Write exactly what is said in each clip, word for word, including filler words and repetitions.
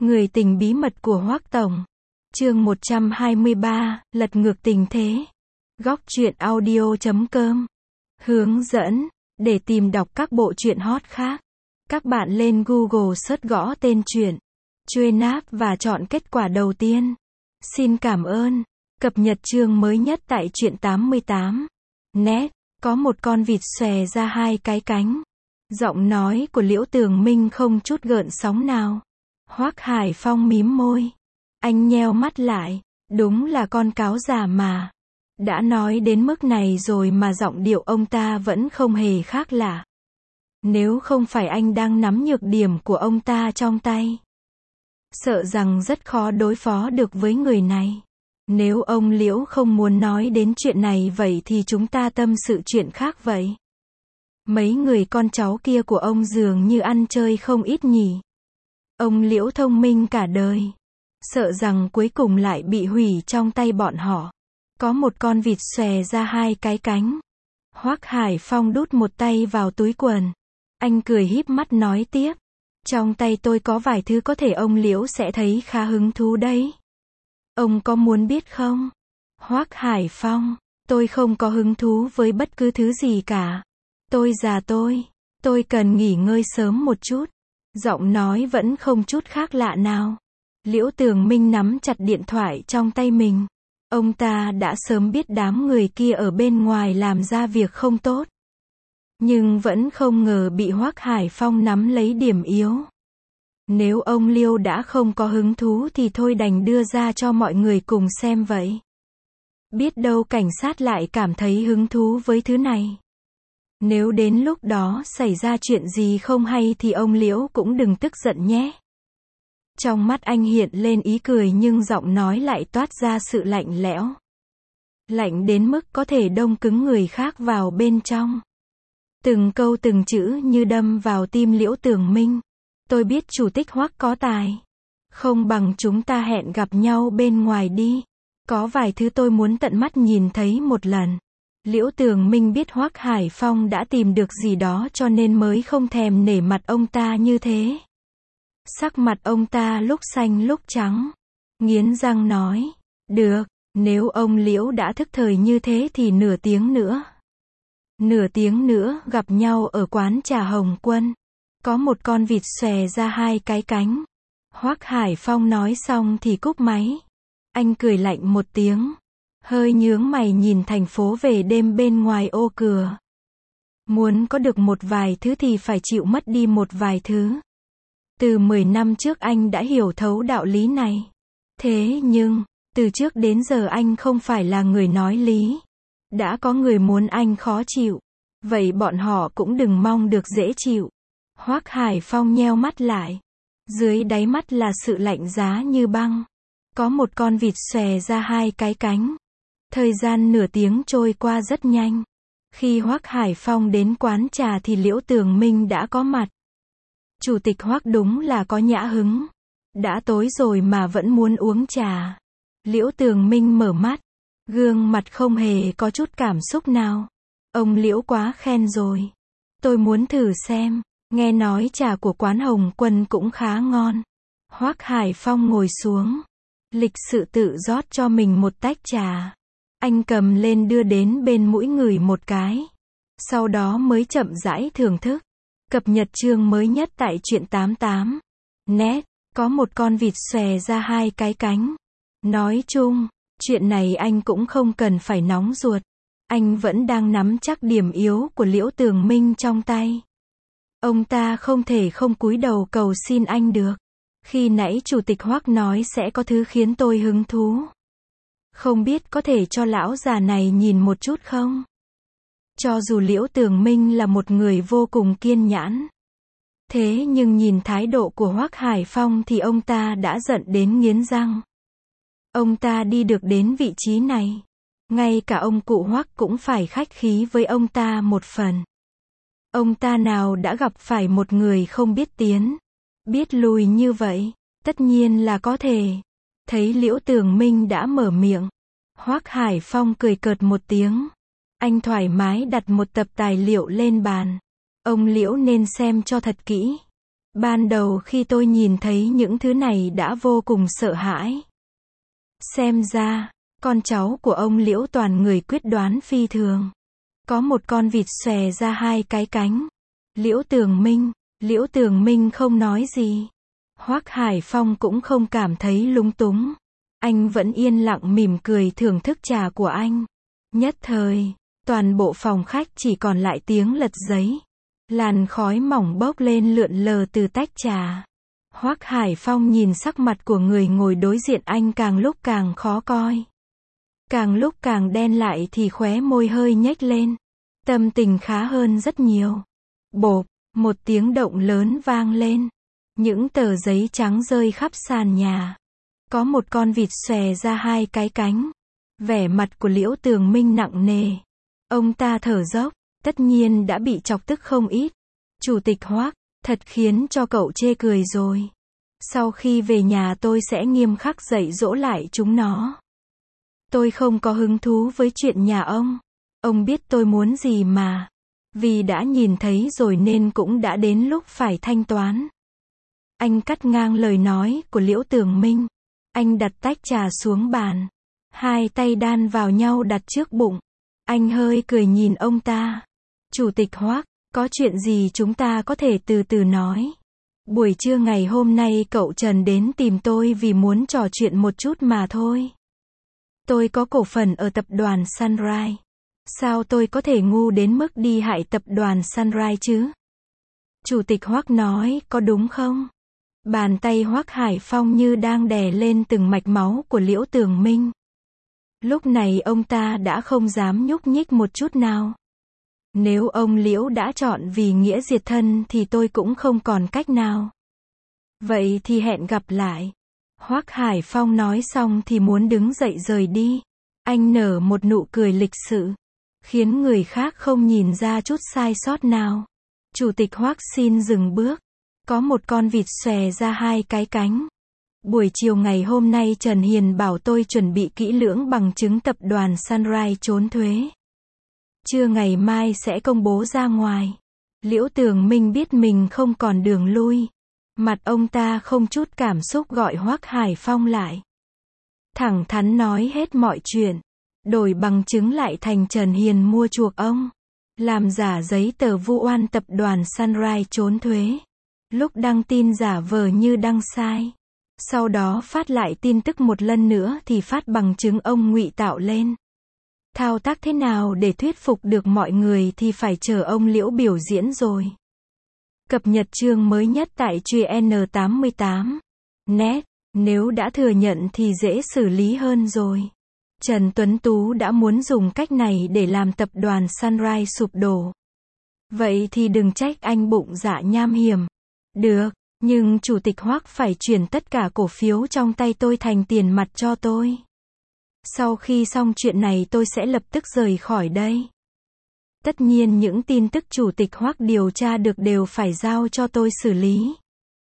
Người tình bí mật của Hoắc Tổng. Chương một trăm hai mươi ba, lật ngược tình thế. Góc truyện audio chấm com. Hướng dẫn. Để tìm đọc các bộ truyện hot khác, các bạn lên Google search gõ tên truyện, truy nạp và chọn kết quả đầu tiên. Xin cảm ơn. Cập nhật chương mới nhất tại truyện tám mươi tám. Net. Có một con vịt xòe ra hai cái cánh. Giọng nói của Liễu Tường Minh không chút gợn sóng nào. Hoắc Hải Phong mím môi. Anh nheo mắt lại. Đúng là con cáo già mà. Đã nói đến mức này rồi mà giọng điệu ông ta vẫn không hề khác lạ. Nếu không phải anh đang nắm nhược điểm của ông ta trong tay, sợ rằng rất khó đối phó được với người này. Nếu ông Liễu không muốn nói đến chuyện này vậy thì chúng ta tâm sự chuyện khác vậy. Mấy người con cháu kia của ông dường như ăn chơi không ít nhỉ. Ông Liễu thông minh cả đời, sợ rằng cuối cùng lại bị hủy trong tay bọn họ. Có một con vịt xòe ra hai cái cánh. Hoắc Hải Phong đút một tay vào túi quần. Anh cười híp mắt nói tiếp. Trong tay tôi có vài thứ có thể ông Liễu sẽ thấy khá hứng thú đấy. Ông có muốn biết không? Hoắc Hải Phong, tôi không có hứng thú với bất cứ thứ gì cả. Tôi già tôi, tôi cần nghỉ ngơi sớm một chút. Giọng nói vẫn không chút khác lạ nào. Liễu Tường Minh nắm chặt điện thoại trong tay mình. Ông ta đã sớm biết đám người kia ở bên ngoài làm ra việc không tốt, nhưng vẫn không ngờ bị Hoắc Hải Phong nắm lấy điểm yếu. Nếu ông Liêu đã không có hứng thú thì thôi đành đưa ra cho mọi người cùng xem vậy. Biết đâu cảnh sát lại cảm thấy hứng thú với thứ này. Nếu đến lúc đó xảy ra chuyện gì không hay thì ông Liễu cũng đừng tức giận nhé. Trong mắt anh hiện lên ý cười nhưng giọng nói lại toát ra sự lạnh lẽo. Lạnh đến mức có thể đông cứng người khác vào bên trong. Từng câu từng chữ như đâm vào tim Liễu Tường Minh. Tôi biết chủ tịch Hoắc có tài. Không bằng chúng ta hẹn gặp nhau bên ngoài đi. Có vài thứ tôi muốn tận mắt nhìn thấy một lần. Liễu Tường Minh biết Hoắc Hải Phong đã tìm được gì đó cho nên mới không thèm nể mặt ông ta như thế. Sắc mặt ông ta lúc xanh lúc trắng. Nghiến răng nói. Được, nếu ông Liễu đã thức thời như thế thì nửa tiếng nữa. Nửa tiếng nữa gặp nhau ở quán trà Hồng Quân. Có một con vịt xòe ra hai cái cánh. Hoắc Hải Phong nói xong thì cúp máy. Anh cười lạnh một tiếng. Hơi nhướng mày nhìn thành phố về đêm bên ngoài ô cửa. Muốn có được một vài thứ thì phải chịu mất đi một vài thứ. Từ mười năm trước anh đã hiểu thấu đạo lý này. Thế nhưng, từ trước đến giờ anh không phải là người nói lý. Đã có người muốn anh khó chịu. Vậy bọn họ cũng đừng mong được dễ chịu. Hoắc Hải Phong nheo mắt lại. Dưới đáy mắt là sự lạnh giá như băng. Có một con vịt xòe ra hai cái cánh. Thời gian nửa tiếng trôi qua rất nhanh. Khi Hoắc Hải Phong đến quán trà thì Liễu Tường Minh đã có mặt. Chủ tịch Hoắc đúng là có nhã hứng. Đã tối rồi mà vẫn muốn uống trà. Liễu Tường Minh mở mắt. Gương mặt không hề có chút cảm xúc nào. Ông Liễu quá khen rồi. Tôi muốn thử xem. Nghe nói trà của quán Hồng Quân cũng khá ngon. Hoắc Hải Phong ngồi xuống. Lịch sự tự rót cho mình một tách trà. Anh cầm lên đưa đến bên mũi ngửi một cái. Sau đó mới chậm rãi thưởng thức. Cập nhật chương mới nhất tại truyện tám mươi tám. Net. Có một con vịt xòe ra hai cái cánh. Nói chung, chuyện này anh cũng không cần phải nóng ruột. Anh vẫn đang nắm chắc điểm yếu của Liễu Tường Minh trong tay. Ông ta không thể không cúi đầu cầu xin anh được. Khi nãy chủ tịch Hoắc nói sẽ có thứ khiến tôi hứng thú. Không biết có thể cho lão già này nhìn một chút không? Cho dù Liễu Tường Minh là một người vô cùng kiên nhẫn. Thế nhưng nhìn thái độ của Hoắc Hải Phong thì ông ta đã giận đến nghiến răng. Ông ta đi được đến vị trí này. Ngay cả ông cụ Hoắc cũng phải khách khí với ông ta một phần. Ông ta nào đã gặp phải một người không biết tiến, biết lùi như vậy, tất nhiên là có thể. Thấy Liễu Tường Minh đã mở miệng. Hoắc Hải Phong cười cợt một tiếng. Anh thoải mái đặt một tập tài liệu lên bàn. Ông Liễu nên xem cho thật kỹ. Ban đầu khi tôi nhìn thấy những thứ này đã vô cùng sợ hãi. Xem ra, con cháu của ông Liễu toàn người quyết đoán phi thường. Có một con vịt xòe ra hai cái cánh. Liễu Tường Minh, Liễu Tường Minh không nói gì. Hoắc Hải Phong cũng không cảm thấy lúng túng. Anh vẫn yên lặng mỉm cười thưởng thức trà của anh. Nhất thời, toàn bộ phòng khách chỉ còn lại tiếng lật giấy. Làn khói mỏng bốc lên lượn lờ từ tách trà. Hoắc Hải Phong nhìn sắc mặt của người ngồi đối diện anh càng lúc càng khó coi. Càng lúc càng đen lại thì khóe môi hơi nhếch lên. Tâm tình khá hơn rất nhiều. Bộp, một tiếng động lớn vang lên. Những tờ giấy trắng rơi khắp sàn nhà. Có một con vịt xòe ra hai cái cánh. Vẻ mặt của Liễu Tường Minh nặng nề. Ông ta thở dốc, tất nhiên đã bị chọc tức không ít. Chủ tịch Hoắc, thật khiến cho cậu chê cười rồi. Sau khi về nhà tôi sẽ nghiêm khắc dạy dỗ lại chúng nó. Tôi không có hứng thú với chuyện nhà ông. Ông biết tôi muốn gì mà. Vì đã nhìn thấy rồi nên cũng đã đến lúc phải thanh toán. Anh cắt ngang lời nói của Liễu Tường Minh. Anh đặt tách trà xuống bàn. Hai tay đan vào nhau đặt trước bụng. Anh hơi cười nhìn ông ta. Chủ tịch Hoắc, có chuyện gì chúng ta có thể từ từ nói. Buổi trưa ngày hôm nay cậu Trần đến tìm tôi vì muốn trò chuyện một chút mà thôi. Tôi có cổ phần ở tập đoàn Sunrise. Sao tôi có thể ngu đến mức đi hại tập đoàn Sunrise chứ? Chủ tịch Hoắc nói, có đúng không? Bàn tay Hoắc Hải Phong như đang đè lên từng mạch máu của Liễu Tường Minh. Lúc này ông ta đã không dám nhúc nhích một chút nào. Nếu ông Liễu đã chọn vì nghĩa diệt thân thì tôi cũng không còn cách nào. Vậy thì hẹn gặp lại. Hoắc Hải Phong nói xong thì muốn đứng dậy rời đi. Anh nở một nụ cười lịch sự, khiến người khác không nhìn ra chút sai sót nào. Chủ tịch Hoắc xin dừng bước. Có một con vịt xòe ra hai cái cánh. Buổi chiều ngày hôm nay Trần Hiền bảo tôi chuẩn bị kỹ lưỡng bằng chứng tập đoàn Sunrise trốn thuế. Trưa ngày mai sẽ công bố ra ngoài. Liễu Tường Minh biết mình không còn đường lui. Mặt ông ta không chút cảm xúc gọi Hoắc Hải Phong lại. Thẳng thắn nói hết mọi chuyện. Đổi bằng chứng lại thành Trần Hiền mua chuộc ông. Làm giả giấy tờ vu oan tập đoàn Sunrise trốn thuế. Lúc đăng tin giả vờ như đăng sai. Sau đó phát lại tin tức một lần nữa thì phát bằng chứng ông ngụy tạo lên. Thao tác thế nào để thuyết phục được mọi người thì phải chờ ông Liễu biểu diễn rồi. Cập nhật chương mới nhất tại truyện N tám mươi tám. Net, nếu đã thừa nhận thì dễ xử lý hơn rồi. Trần Tuấn Tú đã muốn dùng cách này để làm tập đoàn Sunrise sụp đổ. Vậy thì đừng trách anh bụng dạ nham hiểm. Được, nhưng Chủ tịch Hoắc phải chuyển tất cả cổ phiếu trong tay tôi thành tiền mặt cho tôi. Sau khi xong chuyện này tôi sẽ lập tức rời khỏi đây. Tất nhiên những tin tức Chủ tịch Hoắc điều tra được đều phải giao cho tôi xử lý.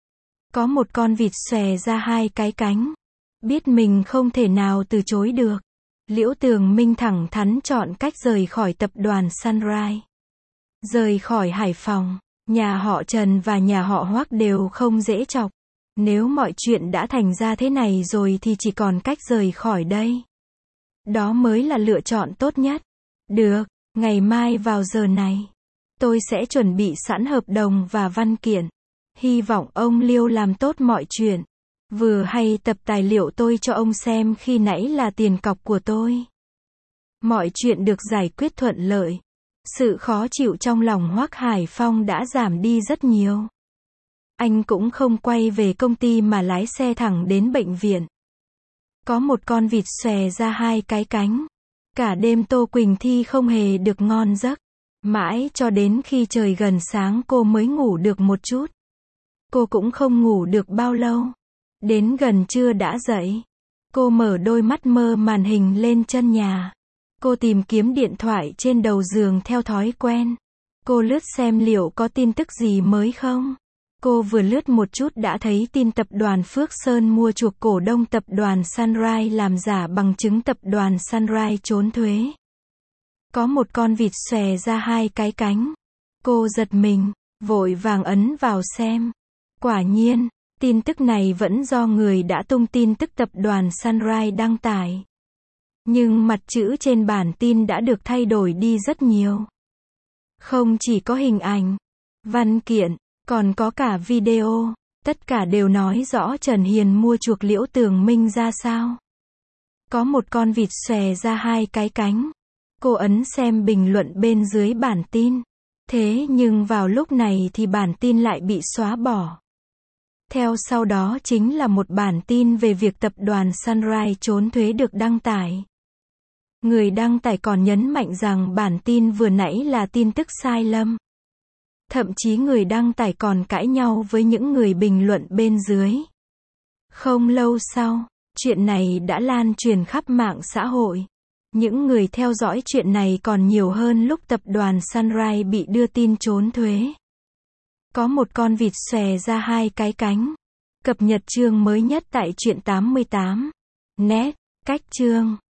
Có một con vịt xòe ra hai cái cánh. Biết mình không thể nào từ chối được. Liễu Tường Minh thẳng thắn chọn cách rời khỏi tập đoàn Sunrise. Rời khỏi Hải Phòng, nhà họ Trần và nhà họ Hoắc đều không dễ chọc. Nếu mọi chuyện đã thành ra thế này rồi thì chỉ còn cách rời khỏi đây. Đó mới là lựa chọn tốt nhất. Được, ngày mai vào giờ này, tôi sẽ chuẩn bị sẵn hợp đồng và văn kiện. Hy vọng ông Liêu làm tốt mọi chuyện. Vừa hay tập tài liệu tôi cho ông xem khi nãy là tiền cọc của tôi. Mọi chuyện được giải quyết thuận lợi. Sự khó chịu trong lòng Hoắc Hải Phong đã giảm đi rất nhiều. Anh cũng không quay về công ty mà lái xe thẳng đến bệnh viện. Có một con vịt xòe ra hai cái cánh. Cả đêm Tô Quỳnh Thi không hề được ngon giấc. Mãi cho đến khi trời gần sáng cô mới ngủ được một chút. Cô cũng không ngủ được bao lâu. Đến gần trưa đã dậy. Cô mở đôi mắt mơ màn hình lên chân nhà. Cô tìm kiếm điện thoại trên đầu giường theo thói quen. Cô lướt xem liệu có tin tức gì mới không. Cô vừa lướt một chút đã thấy tin tập đoàn Phước Sơn mua chuộc cổ đông tập đoàn Sunrise làm giả bằng chứng tập đoàn Sunrise trốn thuế. Có một con vịt xòe ra hai cái cánh. Cô giật mình, vội vàng ấn vào xem. Quả nhiên, tin tức này vẫn do người đã tung tin tức tập đoàn Sunrise đăng tải. Nhưng mặt chữ trên bản tin đã được thay đổi đi rất nhiều. Không chỉ có hình ảnh, văn kiện, còn có cả video, tất cả đều nói rõ Trần Hiền mua chuộc Liễu Tường Minh ra sao. Có một con vịt xòe ra hai cái cánh. Cô ấn xem bình luận bên dưới bản tin. Thế nhưng vào lúc này thì bản tin lại bị xóa bỏ. Theo sau đó chính là một bản tin về việc tập đoàn Sunrise trốn thuế được đăng tải. Người đăng tải còn nhấn mạnh rằng bản tin vừa nãy là tin tức sai lầm. Thậm chí người đăng tải còn cãi nhau với những người bình luận bên dưới. Không lâu sau, chuyện này đã lan truyền khắp mạng xã hội. Những người theo dõi chuyện này còn nhiều hơn lúc tập đoàn Sunrise bị đưa tin trốn thuế. Có một con vịt xòe ra hai cái cánh. Cập nhật chương mới nhất tại truyện tám mươi tám. Net, cách chương.